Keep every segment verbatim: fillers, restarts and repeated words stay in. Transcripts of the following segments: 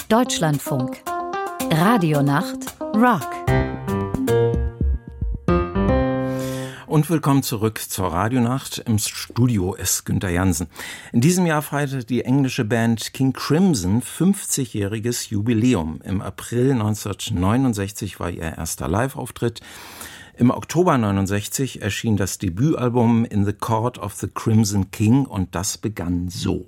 Deutschlandfunk. Radionacht Rock. Und willkommen zurück zur Radionacht. Im Studio ist Günther Jansen. In diesem Jahr feierte die englische Band King Crimson fünfzigjähriges Jubiläum. Im April neunzehnhundertneunundsechzig war ihr erster Live-Auftritt. Im Oktober neunundsechzig erschien das Debütalbum In the Court of the Crimson King und das begann so.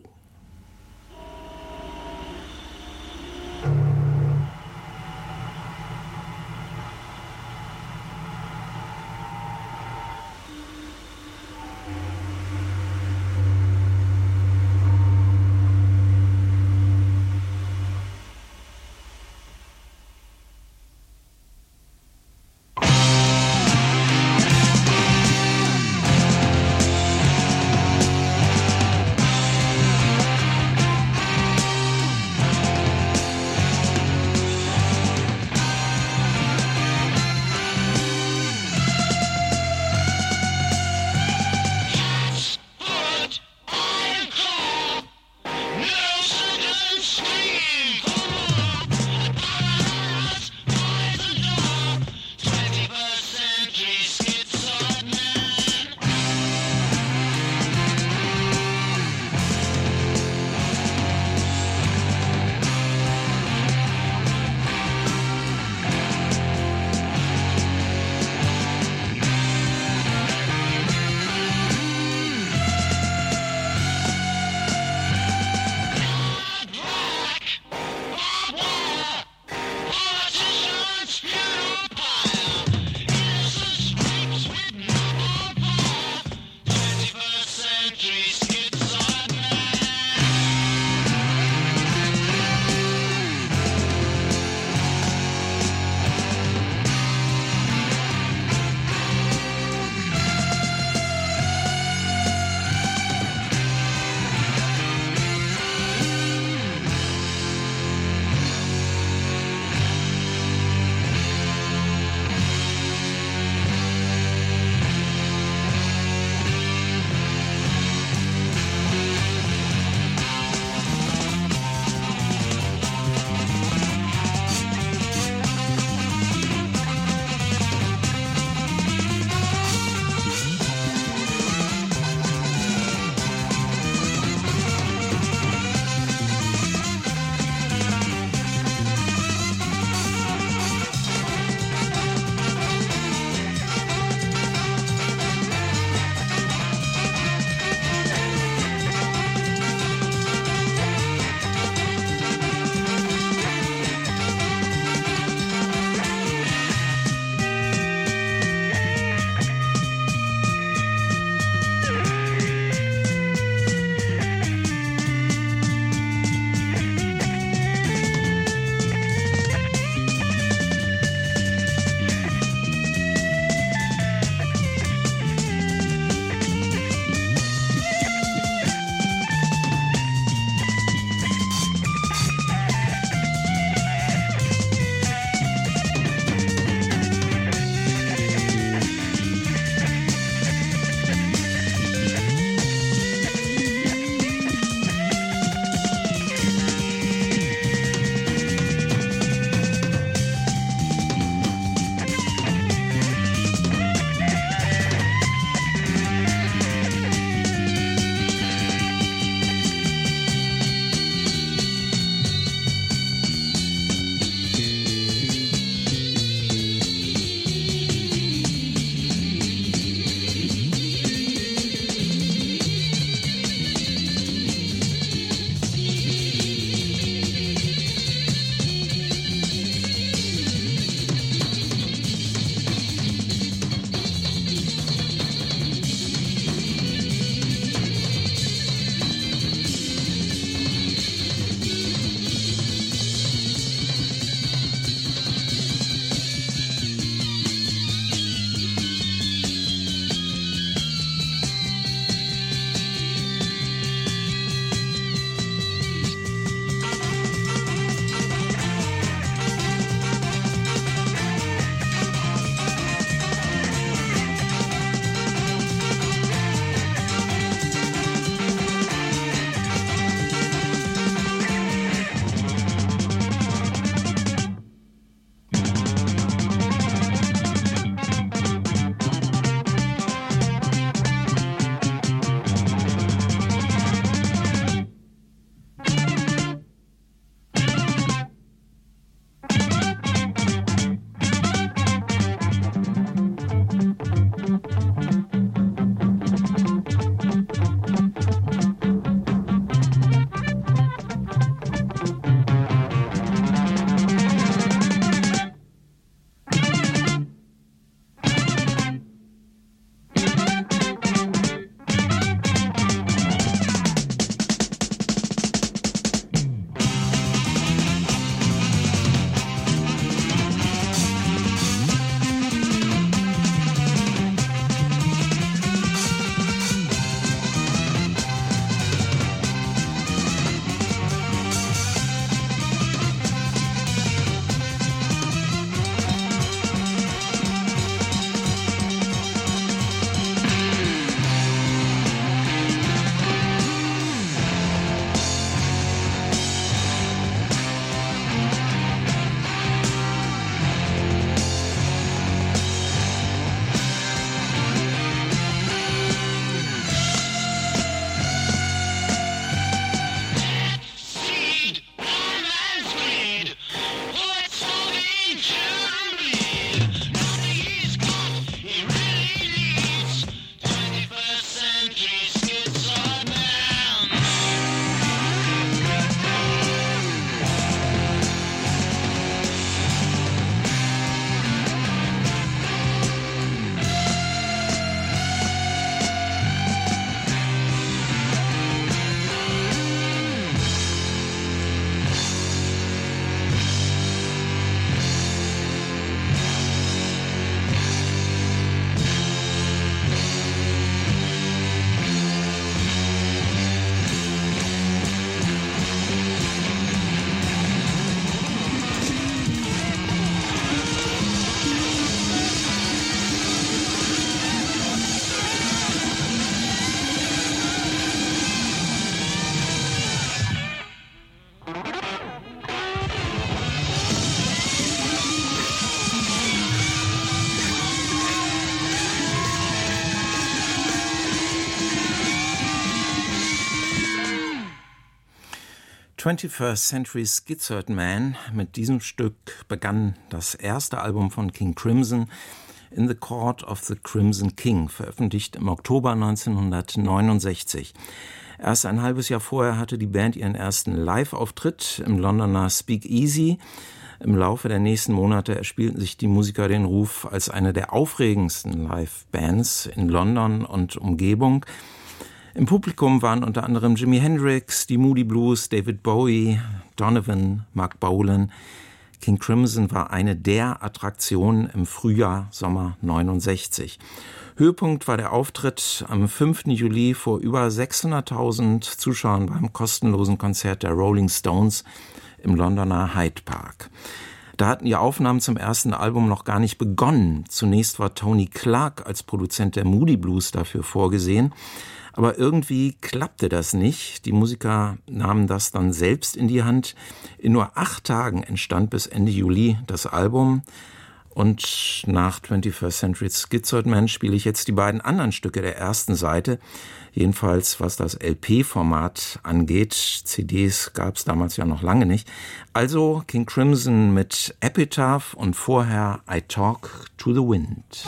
twenty-first Century Schizoid Man. Mit diesem Stück begann das erste Album von King Crimson, In the Court of the Crimson King, veröffentlicht im Oktober neunzehnhundertneunundsechzig. Erst ein halbes Jahr vorher hatte die Band ihren ersten Live-Auftritt im Londoner Speakeasy. Im Laufe der nächsten Monate erspielten sich die Musiker den Ruf als eine der aufregendsten Live-Bands in London und Umgebung. Im Publikum waren unter anderem Jimi Hendrix, die Moody Blues, David Bowie, Donovan, Mark Bolan. King Crimson war eine der Attraktionen im Frühjahr, Sommer neunundsechzig. Höhepunkt war der Auftritt am fünften Juli vor über sechshunderttausend Zuschauern beim kostenlosen Konzert der Rolling Stones im Londoner Hyde Park. Da hatten die Aufnahmen zum ersten Album noch gar nicht begonnen. Zunächst war Tony Clark als Produzent der Moody Blues dafür vorgesehen. Aber irgendwie klappte das nicht. Die Musiker nahmen das dann selbst in die Hand. In nur acht Tagen entstand bis Ende Juli das Album. Und nach twenty-first Century Schizoid Man spiele ich jetzt die beiden anderen Stücke der ersten Seite. Jedenfalls was das L P-Format angeht. C Ds gab es damals ja noch lange nicht. Also King Crimson mit Epitaph und vorher I Talk to the Wind.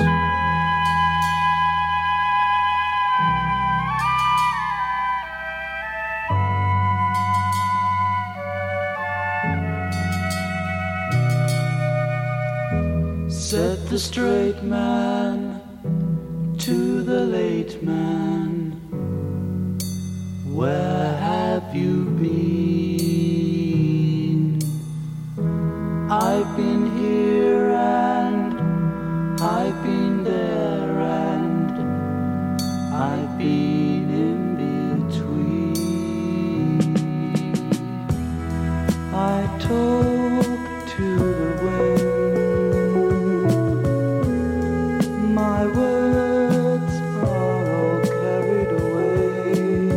Said the straight man to the late man, where have you been? I've been here and I've been there and I've been in between. I talk to the wind, my words are all carried away.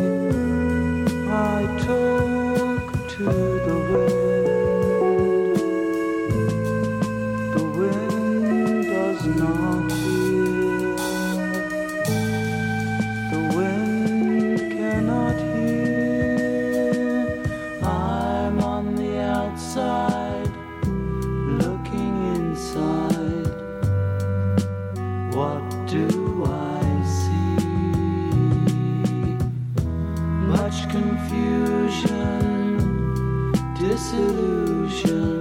I talk to the wind, the wind does not hear, the wind cannot hear. I'm on the outside, looking inside. What do I see? Much confusion, disillusion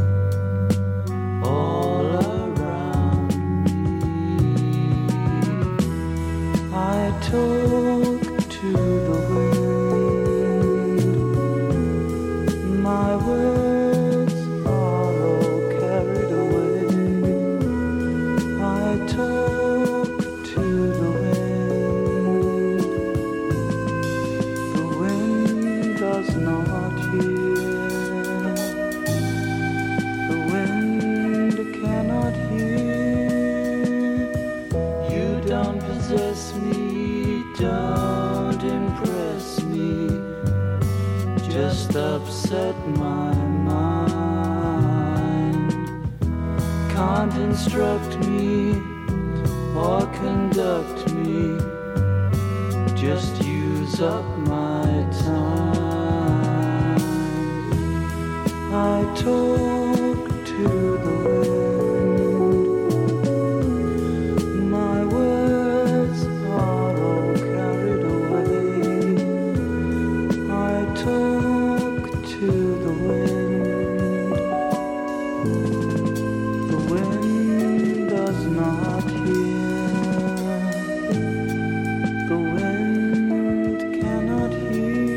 all around me. I talk to the wind, my words are all carried away. I talk to the wind, the wind does not hear, the wind cannot hear. You don't possess me, don't impress me, just upset my mind. Can't instruct me or conduct me, just use up my time. I talk to the wind, my words are all carried away. I talk to the wind, the wind does not hear, the wind cannot hear.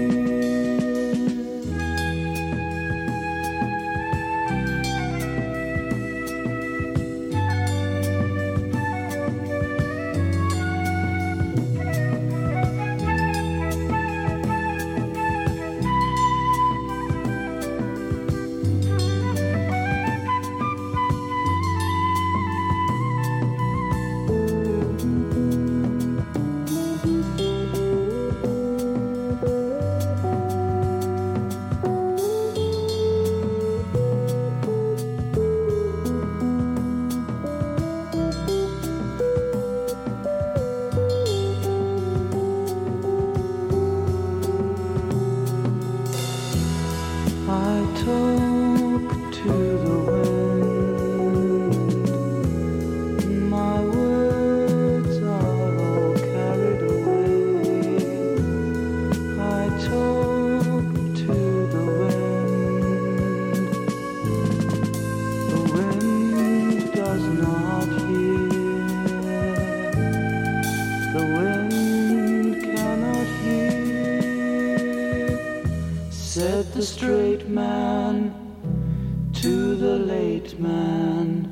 straight man to the late man.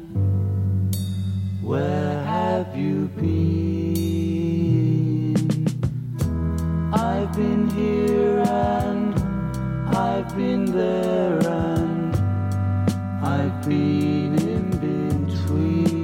Where have you been? I've been here and I've been there and I've been in between.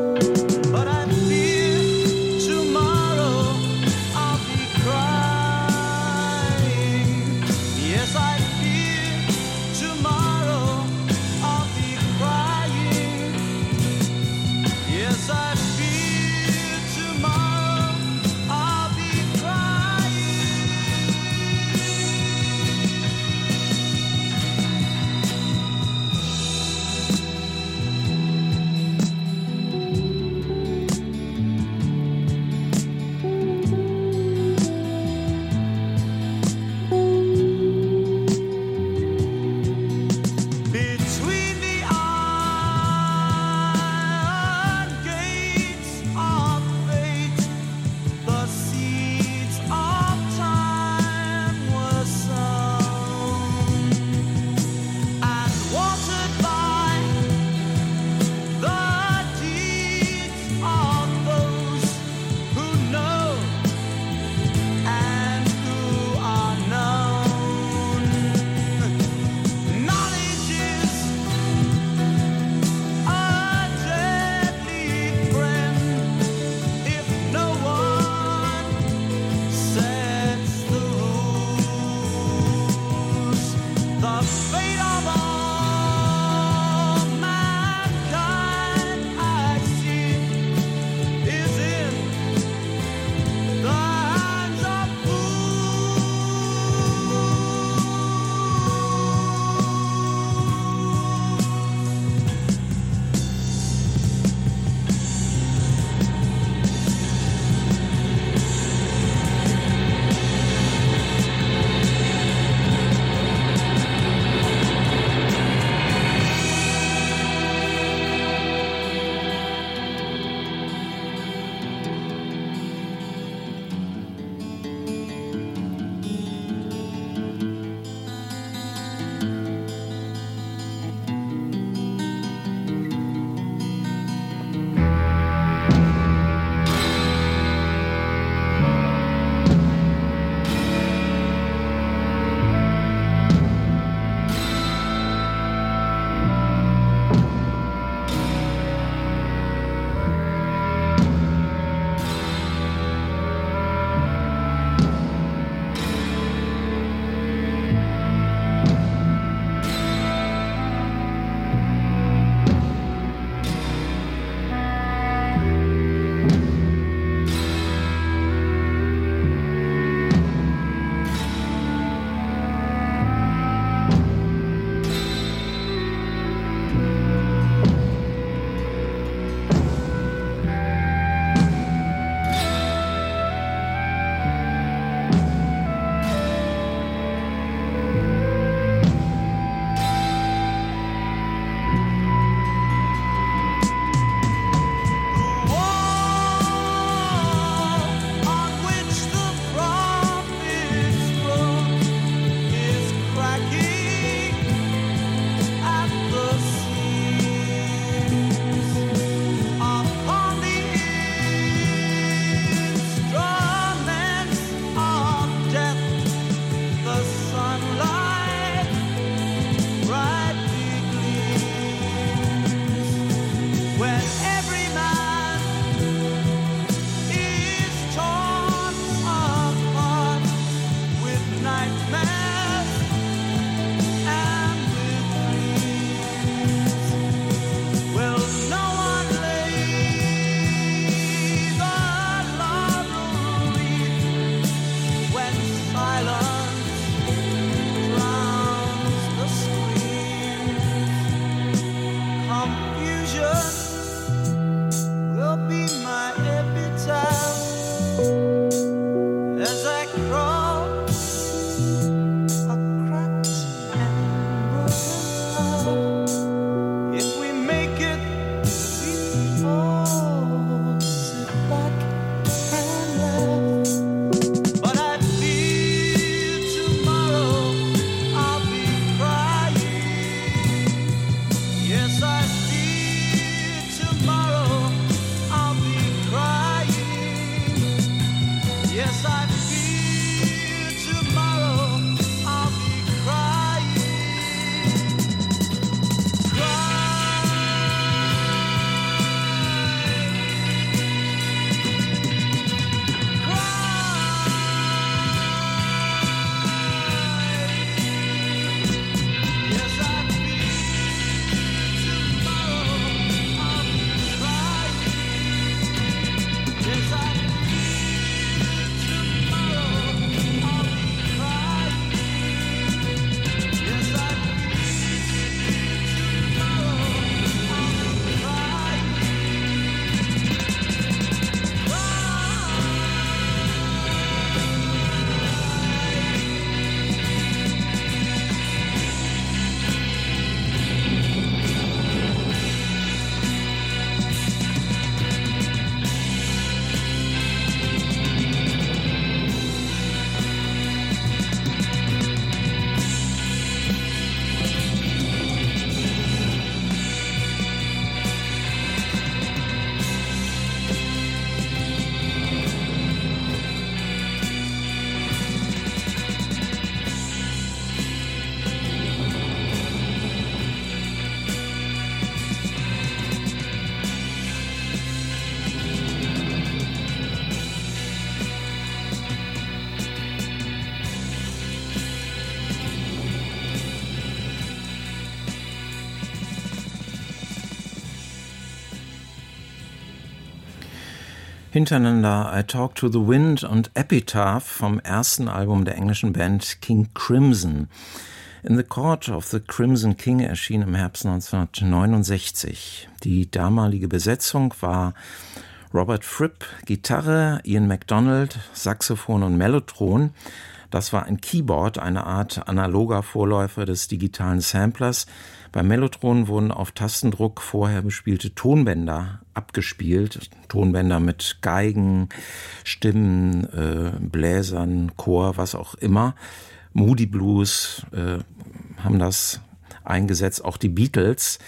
But I fear tomorrow I'll be crying. Yes, I fear tomorrow I'll be crying, Hintereinander I Talk to the Wind und Epitaph vom ersten Album der englischen Band King Crimson. In the Court of the Crimson King erschien im Herbst neunzehnhundertneunundsechzig. Die damalige Besetzung war Robert Fripp, Gitarre, Ian MacDonald, Saxophon und Mellotron. Das war ein Keyboard, eine Art analoger Vorläufer des digitalen Samplers. Beim Mellotron wurden auf Tastendruck vorher bespielte Tonbänder abgespielt. Tonbänder mit Geigen, Stimmen, äh, Bläsern, Chor, was auch immer. Moody Blues äh, haben das eingesetzt, auch die Beatles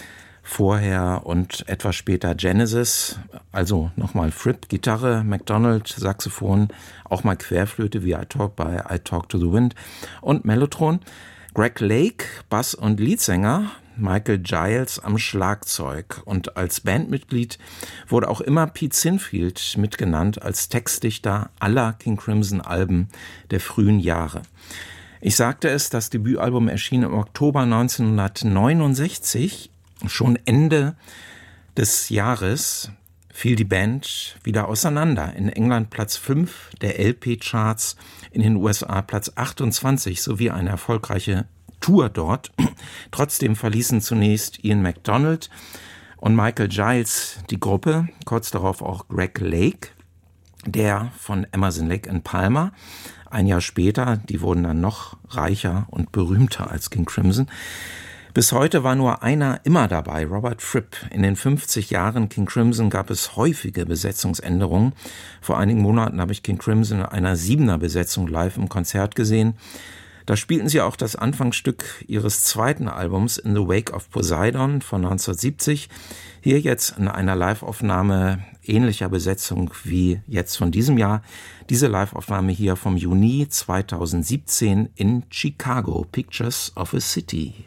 vorher und etwas später Genesis. Also nochmal Fripp, Gitarre, MacDonald, Saxophon, auch mal Querflöte wie I Talk bei I Talk to the Wind und Mellotron. Greg Lake, Bass- und Leadsänger, Michael Giles am Schlagzeug. Und als Bandmitglied wurde auch immer Pete Sinfield mitgenannt als Textdichter aller King Crimson Alben der frühen Jahre. Ich sagte es, das Debütalbum erschien im Oktober neunzehnhundertneunundsechzig. Schon Ende des Jahres fiel die Band wieder auseinander. In England Platz fünf der L P-Charts, in den U S A Platz achtundzwanzig sowie eine erfolgreiche Tour dort. Trotzdem verließen zunächst Ian MacDonald und Michael Giles die Gruppe, kurz darauf auch Greg Lake, der von Emerson, Lake and Palmer. Ein Jahr später, die wurden dann noch reicher und berühmter als King Crimson. Bis heute war nur einer immer dabei, Robert Fripp. In den fünfzig Jahren King Crimson gab es häufige Besetzungsänderungen. Vor einigen Monaten habe ich King Crimson in einer Siebener-Besetzung live im Konzert gesehen. Da spielten sie auch das Anfangsstück ihres zweiten Albums In the Wake of Poseidon von neunzehnhundertsiebzig. Hier jetzt in einer Live-Aufnahme ähnlicher Besetzung wie jetzt von diesem Jahr. Diese Live-Aufnahme hier vom Juni zweitausendsiebzehn in Chicago, Pictures of a City.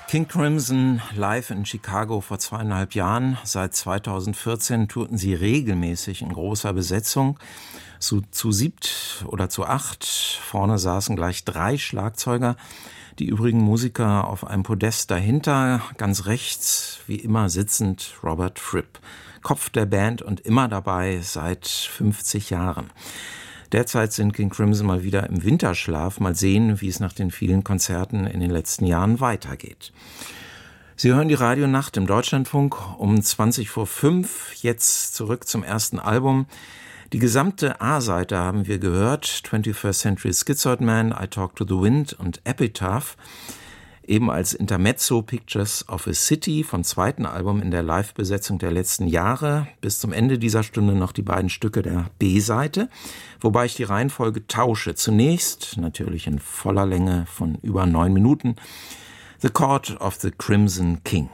King Crimson live in Chicago vor zweieinhalb Jahren. Seit zweitausendvierzehn tourten sie regelmäßig in großer Besetzung. Zu, zu siebt oder zu acht. Vorne saßen gleich drei Schlagzeuger. Die übrigen Musiker auf einem Podest dahinter. Ganz rechts, wie immer sitzend, Robert Fripp. Kopf der Band und immer dabei seit fünfzig Jahren. Derzeit sind King Crimson mal wieder im Winterschlaf. Mal sehen, wie es nach den vielen Konzerten in den letzten Jahren weitergeht. Sie hören die Radionacht im Deutschlandfunk um zwanzig vor fünf. Jetzt zurück zum ersten Album. Die gesamte A-Seite haben wir gehört. twenty-first Century Schizoid Man, I Talk to the Wind und Epitaph. Eben als Intermezzo Pictures of a City vom zweiten Album in der Live-Besetzung der letzten Jahre. Bis zum Ende dieser Stunde noch die beiden Stücke der B-Seite, wobei ich die Reihenfolge tausche. Zunächst, natürlich in voller Länge von über neun Minuten, The Court of the Crimson King.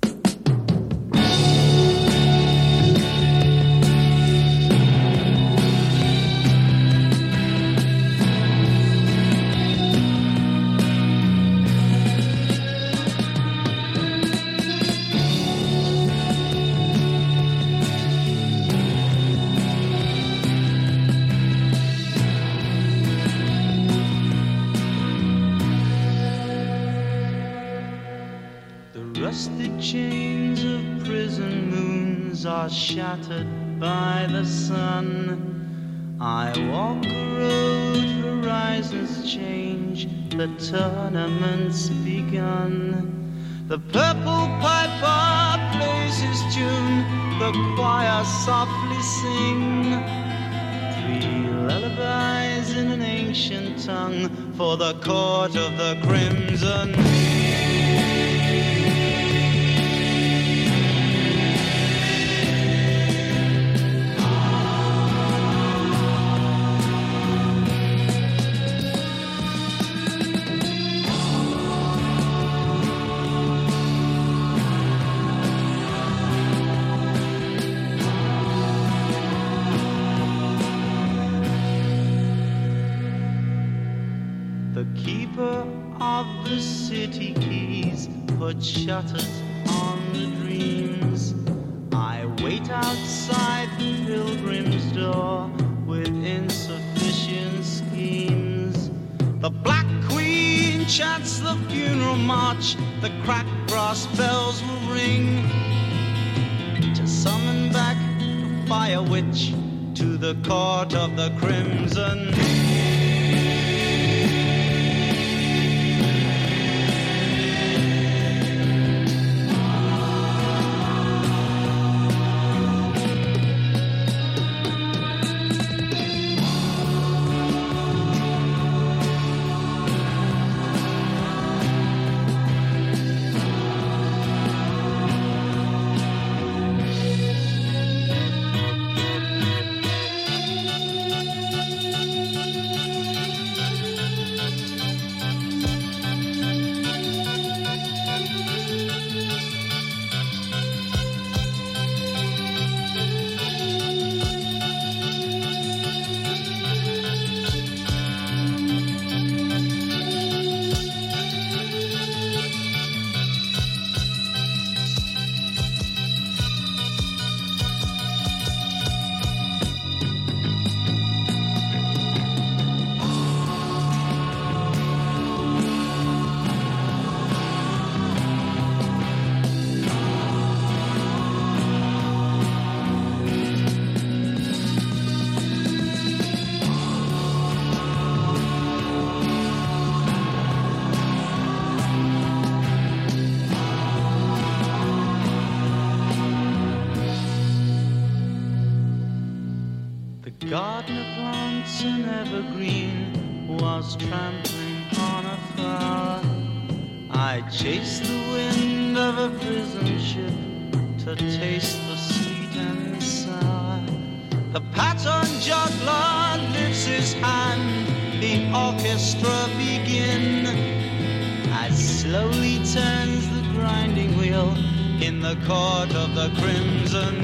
Shattered by the sun, I walk a road, horizons change, the tournament's begun. The purple piper plays his tune, the choir softly sing. Three lullabies in an ancient tongue for the court of the crimson. Shutters on the dreams. I wait outside the pilgrim's door with insufficient schemes. The Black Queen chants the funeral march, the cracked brass bells will ring to summon back the fire witch to the court of the crimson. Gardener plants an evergreen was trampling on a flower. I chased the wind of a prison ship to taste the sweet and the sour. The pattern juggler lifts his hand, the orchestra begin. As slowly turns the grinding wheel in the court of the crimson.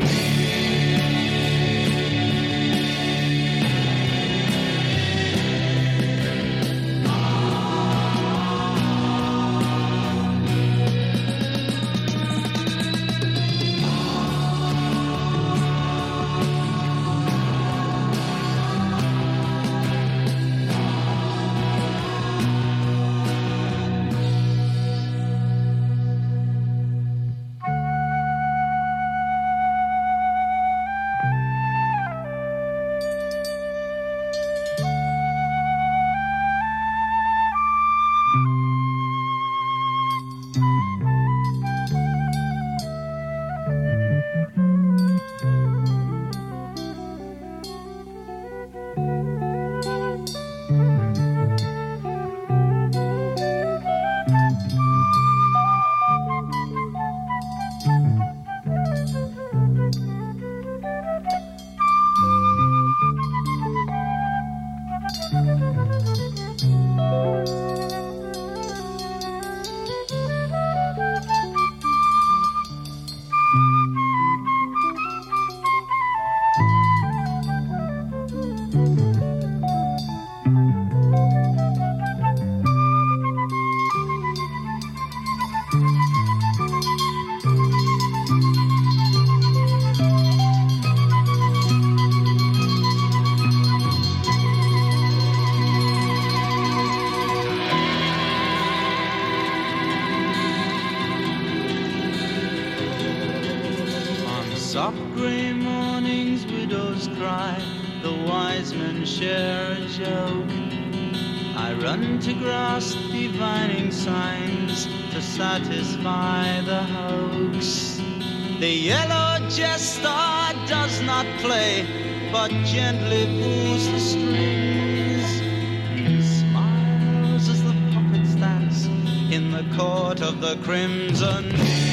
Soft grey mornings widows cry, the wise men share a joke. I run to grasp divining signs to satisfy the hoax. The yellow jester does not play, but gently pulls the strings. He smiles as the puppets dance in the court of the crimson.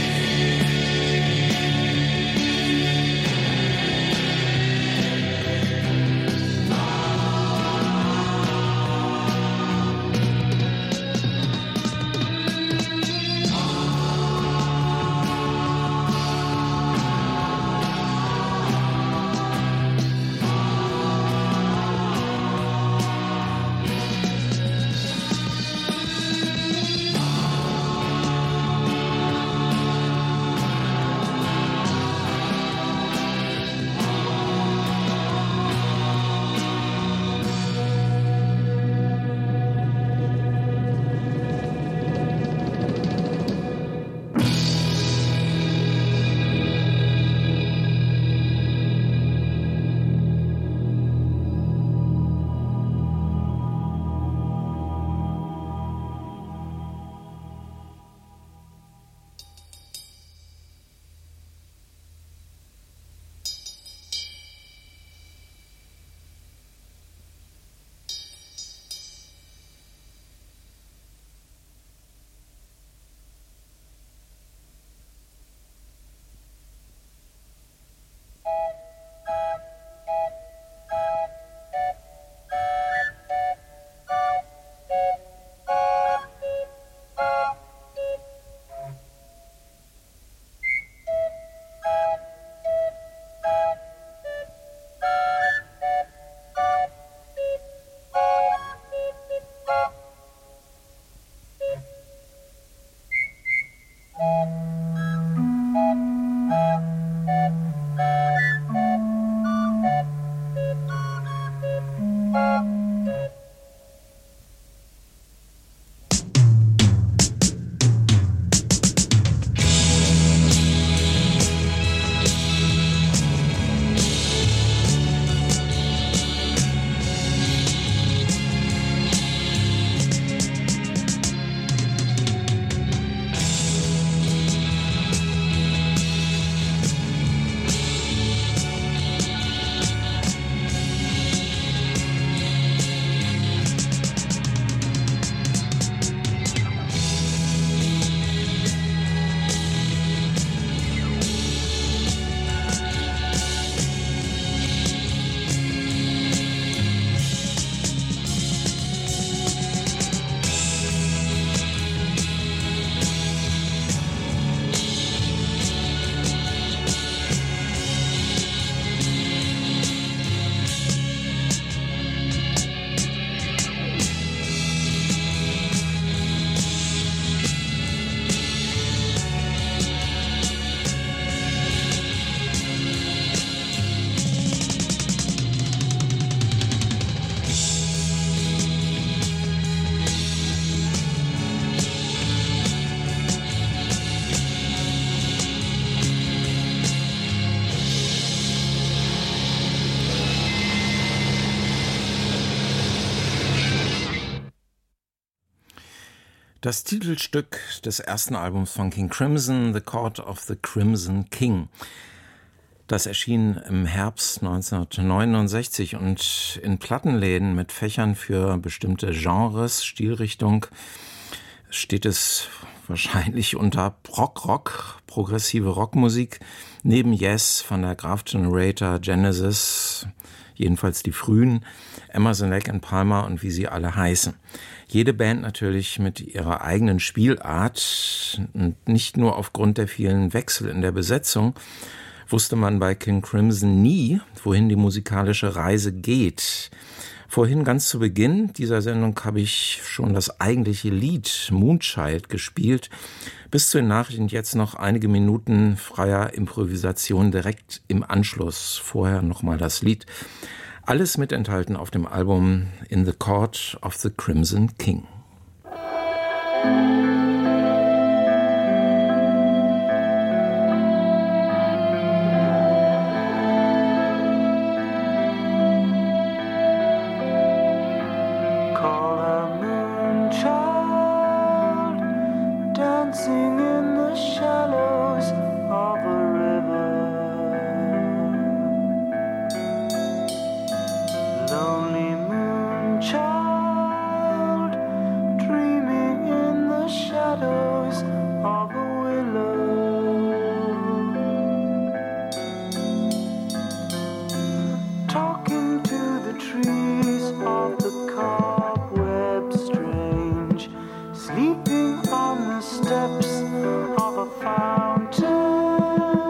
Das Titelstück des ersten Albums von King Crimson, The Court of the Crimson King. Das erschien im Herbst neunzehnhundertneunundsechzig und in Plattenläden mit Fächern für bestimmte Genres, Stilrichtung, steht es wahrscheinlich unter Prog-Rock, progressive Rockmusik, neben Yes von der Graph Generator, Genesis, jedenfalls die frühen, Emerson, Lake and Palmer und wie sie alle heißen. Jede Band natürlich mit ihrer eigenen Spielart und nicht nur aufgrund der vielen Wechsel in der Besetzung, wusste man bei King Crimson nie, wohin die musikalische Reise geht. Vorhin ganz zu Beginn dieser Sendung habe ich schon das eigentliche Lied Moonchild gespielt. Bis zu den Nachrichten jetzt noch einige Minuten freier Improvisation direkt im Anschluss. Vorher nochmal das Lied. Alles mit enthalten auf dem Album In the Court of the Crimson King.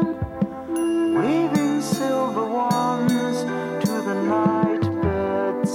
Waving silver wands to the night birds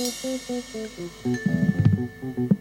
Thank you.